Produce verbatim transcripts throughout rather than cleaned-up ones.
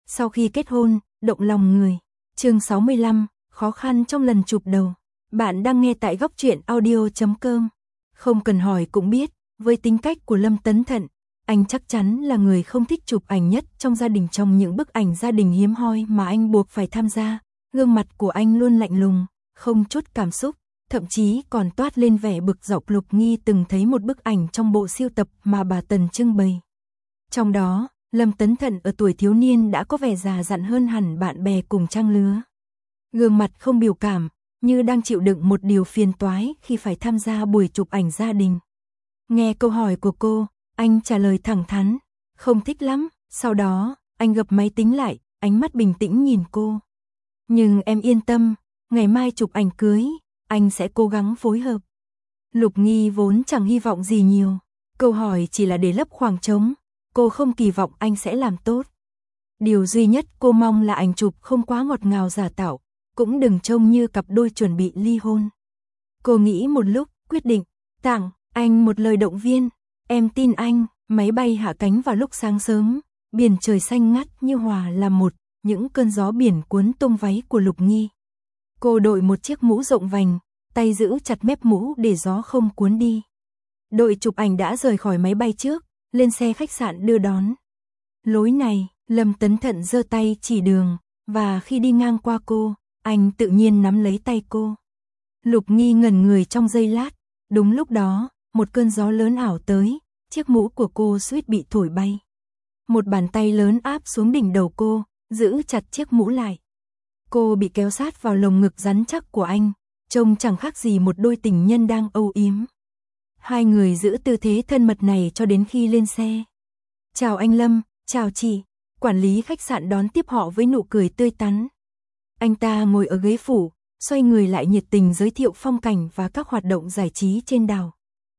Sau khi kết hôn, động lòng người. Chương sáu mươi lăm, khó khăn trong lần chụp đầu. Bạn đang nghe tại góc truyện audio chấm com. Không cần hỏi cũng biết, với tính cách của Lâm Tấn Thận, anh chắc chắn là người không thích chụp ảnh nhất trong gia đình. Trong những bức ảnh gia đình hiếm hoi mà anh buộc phải tham gia, gương mặt của anh luôn lạnh lùng, không chút cảm xúc, thậm chí còn toát lên vẻ bực dọc. Lục Nghi từng thấy một bức ảnh trong bộ sưu tập mà bà Tần trưng bày. Trong đó, Lâm Tấn Thận ở tuổi thiếu niên đã có vẻ già dặn hơn hẳn bạn bè cùng trang lứa. Gương mặt không biểu cảm, như đang chịu đựng một điều phiền toái khi phải tham gia buổi chụp ảnh gia đình. Nghe câu hỏi của cô, anh trả lời thẳng thắn, không thích lắm. Sau đó, anh gập máy tính lại, ánh mắt bình tĩnh nhìn cô. Nhưng em yên tâm, ngày mai chụp ảnh cưới, anh sẽ cố gắng phối hợp. Lục Nghi vốn chẳng hy vọng gì nhiều, câu hỏi chỉ là để lấp khoảng trống, cô không kỳ vọng anh sẽ làm tốt. Điều duy nhất cô mong là ảnh chụp không quá ngọt ngào giả tạo, cũng đừng trông như cặp đôi chuẩn bị ly hôn. Cô nghĩ một lúc, quyết định tặng anh một lời động viên. Em tin anh. Máy bay hạ cánh vào lúc sáng sớm, biển trời xanh ngắt như hòa làm một, những cơn gió biển cuốn tung váy của Lục Nghi. Cô đội một chiếc mũ rộng vành, tay giữ chặt mép mũ để gió không cuốn đi. Đội chụp ảnh đã rời khỏi máy bay trước, lên xe khách sạn đưa đón. Lối này, Lâm Tấn Thận giơ tay chỉ đường, và khi đi ngang qua cô, anh tự nhiên nắm lấy tay cô. Lục Nghi ngẩn người trong giây lát, đúng lúc đó, một cơn gió lớn ảo tới, chiếc mũ của cô suýt bị thổi bay. Một bàn tay lớn áp xuống đỉnh đầu cô, giữ chặt chiếc mũ lại. Cô bị kéo sát vào lồng ngực rắn chắc của anh, trông chẳng khác gì một đôi tình nhân đang âu yếm. Hai người giữ tư thế thân mật này cho đến khi lên xe. Chào anh Lâm, chào chị. Quản lý khách sạn đón tiếp họ với nụ cười tươi tắn. Anh ta ngồi ở ghế phủ, xoay người lại nhiệt tình giới thiệu phong cảnh và các hoạt động giải trí trên đảo.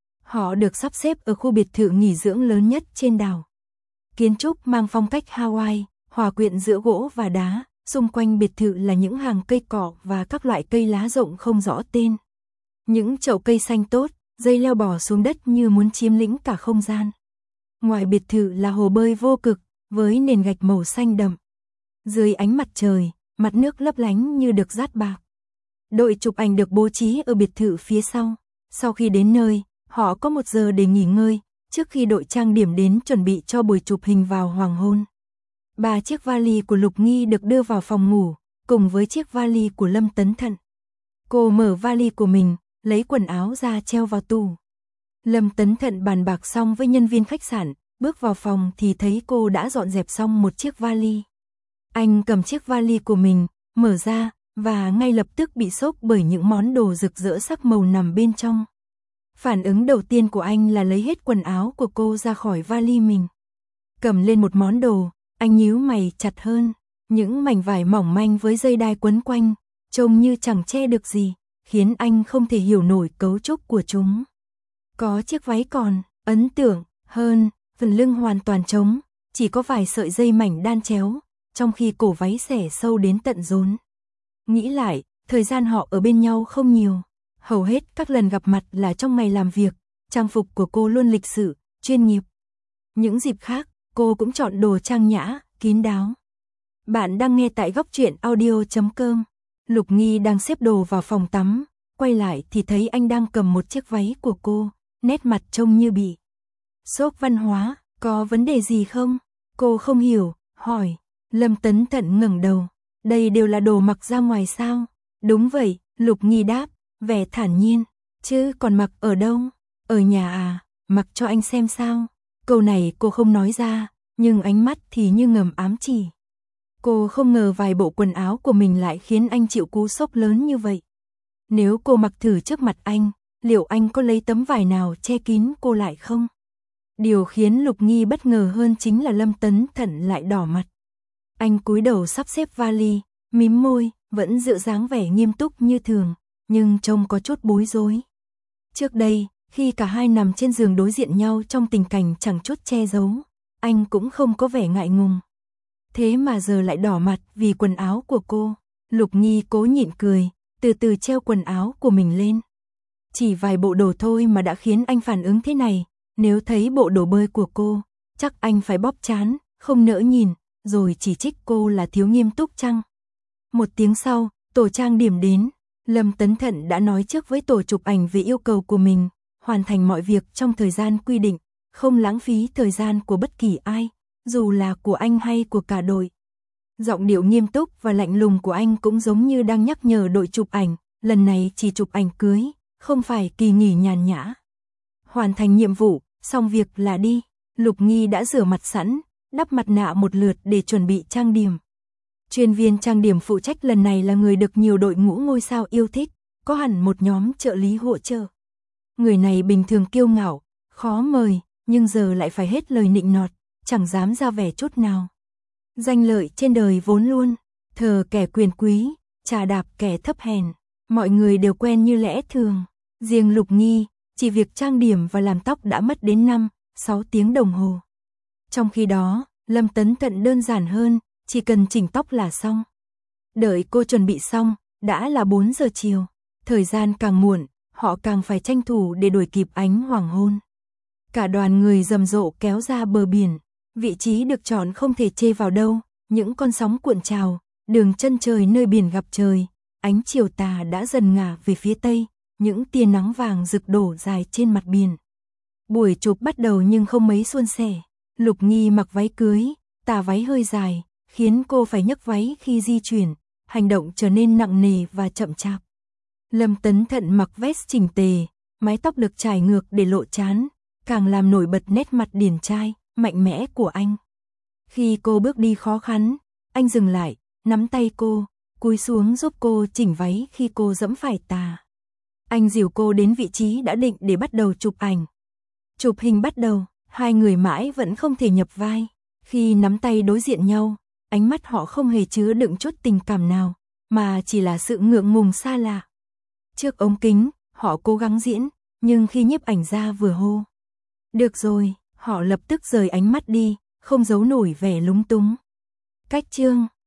Họ được sắp xếp ở khu biệt thự nghỉ dưỡng lớn nhất trên đảo. Kiến trúc mang phong cách Hawaii, hòa quyện giữa gỗ và đá, xung quanh biệt thự là những hàng cây cỏ và các loại cây lá rộng không rõ tên. Những chậu cây xanh tốt, dây leo bò xuống đất như muốn chiếm lĩnh cả không gian. Ngoài biệt thự là hồ bơi vô cực, với nền gạch màu xanh đậm. Dưới ánh mặt trời, mặt nước lấp lánh như được dát bạc. Đội chụp ảnh được bố trí ở biệt thự phía sau. Sau khi đến nơi, họ có một giờ để nghỉ ngơi, trước khi đội trang điểm đến chuẩn bị cho buổi chụp hình vào hoàng hôn. Ba chiếc vali của Lục Nghi được đưa vào phòng ngủ, cùng với chiếc vali của Lâm Tấn Thận. Cô mở vali của mình, lấy quần áo ra treo vào tủ. Lâm Tấn Thận bàn bạc xong với nhân viên khách sạn, bước vào phòng thì thấy cô đã dọn dẹp xong một chiếc vali. Anh cầm chiếc vali của mình, mở ra, và ngay lập tức bị sốc bởi những món đồ rực rỡ sắc màu nằm bên trong. Phản ứng đầu tiên của anh là lấy hết quần áo của cô ra khỏi vali mình. Cầm lên một món đồ, anh nhíu mày chặt hơn. Những mảnh vải mỏng manh với dây đai quấn quanh, trông như chẳng che được gì, khiến anh không thể hiểu nổi cấu trúc của chúng. Có chiếc váy còn ấn tượng hơn, phần lưng hoàn toàn trống, chỉ có vài sợi dây mảnh đan chéo, trong khi cổ váy xẻ sâu đến tận rốn. Nghĩ lại, thời gian họ ở bên nhau không nhiều. Hầu hết các lần gặp mặt là trong ngày làm việc, trang phục của cô luôn lịch sự, chuyên nghiệp. Những dịp khác, cô cũng chọn đồ trang nhã, kín đáo. Bạn đang nghe tại góc truyện audio chấm com. Lục Nghi đang xếp đồ vào phòng tắm, quay lại thì thấy anh đang cầm một chiếc váy của cô, nét mặt trông như bị sốc văn hóa. Có vấn đề gì không? Cô không hiểu, hỏi. Lâm Tấn Thận ngẩng đầu. Đây đều là đồ mặc ra ngoài sao? Đúng vậy, Lục Nghi đáp, vẻ thản nhiên. Chứ còn mặc ở đâu? Ở nhà à? Mặc cho anh xem sao? Câu này cô không nói ra, nhưng ánh mắt thì như ngầm ám chỉ. Cô không ngờ vài bộ quần áo của mình lại khiến anh chịu cú sốc lớn như vậy. Nếu cô mặc thử trước mặt anh, liệu anh có lấy tấm vải nào che kín cô lại không? Điều khiến Lục Nghi bất ngờ hơn chính là Lâm Tấn Thận lại đỏ mặt. Anh cúi đầu sắp xếp vali, mím môi, vẫn giữ dáng vẻ nghiêm túc như thường, nhưng trông có chút bối rối. Trước đây, khi cả hai nằm trên giường đối diện nhau trong tình cảnh chẳng chút che giấu, anh cũng không có vẻ ngại ngùng. Thế mà giờ lại đỏ mặt vì quần áo của cô. Lục Nghi cố nhịn cười, từ từ treo quần áo của mình lên. Chỉ vài bộ đồ thôi mà đã khiến anh phản ứng thế này, nếu thấy bộ đồ bơi của cô, chắc anh phải bóp trán, không nỡ nhìn. rồi chỉ trích cô là thiếu nghiêm túc chăng. Một tiếng sau, tổ trang điểm đến, Lâm Tấn Thận đã nói trước với tổ chụp ảnh về yêu cầu của mình, hoàn thành mọi việc trong thời gian quy định, không lãng phí thời gian của bất kỳ ai, dù là của anh hay của cả đội. Giọng điệu nghiêm túc và lạnh lùng của anh cũng giống như đang nhắc nhở đội chụp ảnh, lần này chỉ chụp ảnh cưới, không phải kỳ nghỉ nhàn nhã. Hoàn thành nhiệm vụ, xong việc là đi. Lục Nghi đã rửa mặt sẵn, đắp mặt nạ một lượt để chuẩn bị trang điểm. Chuyên viên trang điểm phụ trách lần này là người được nhiều đội ngũ ngôi sao yêu thích, có hẳn một nhóm trợ lý hỗ trợ. Người này bình thường kiêu ngạo, khó mời, nhưng giờ lại phải hết lời nịnh nọt, chẳng dám ra vẻ chút nào. Danh lợi trên đời vốn luôn, thờ kẻ quyền quý, trà đạp kẻ thấp hèn, mọi người đều quen như lẽ thường. Riêng Lục Nghi, chỉ việc trang điểm và làm tóc đã mất đến năm, sáu tiếng đồng hồ. Trong khi đó, Lâm Tấn Thận đơn giản hơn, chỉ cần chỉnh tóc là xong. Đợi cô chuẩn bị xong, đã là bốn giờ chiều. Thời gian càng muộn, họ càng phải tranh thủ để đuổi kịp ánh hoàng hôn. Cả đoàn người rầm rộ kéo ra bờ biển. Vị trí được chọn không thể chê vào đâu, những con sóng cuộn trào, đường chân trời nơi biển gặp trời, ánh chiều tà đã dần ngả về phía tây, những tia nắng vàng rực đổ dài trên mặt biển. Buổi chụp bắt đầu nhưng không mấy suôn sẻ. Lục Nghi mặc váy cưới, tà váy hơi dài, khiến cô phải nhấc váy khi di chuyển, hành động trở nên nặng nề và chậm chạp. Lâm Tấn Thận mặc vest chỉnh tề, mái tóc được trải ngược để lộ trán, càng làm nổi bật nét mặt điển trai, mạnh mẽ của anh. Khi cô bước đi khó khăn, anh dừng lại, nắm tay cô, cúi xuống giúp cô chỉnh váy khi cô giẫm phải tà. Anh dìu cô đến vị trí đã định để bắt đầu chụp ảnh. Chụp hình bắt đầu, hai người mãi vẫn không thể nhập vai. Khi nắm tay đối diện nhau, ánh mắt họ không hề chứa đựng chút tình cảm nào, mà chỉ là sự ngượng ngùng xa lạ. Trước ống kính, họ cố gắng diễn, nhưng khi nhiếp ảnh gia vừa hô được rồi, họ lập tức rời ánh mắt đi, không giấu nổi vẻ lúng túng. Cách chương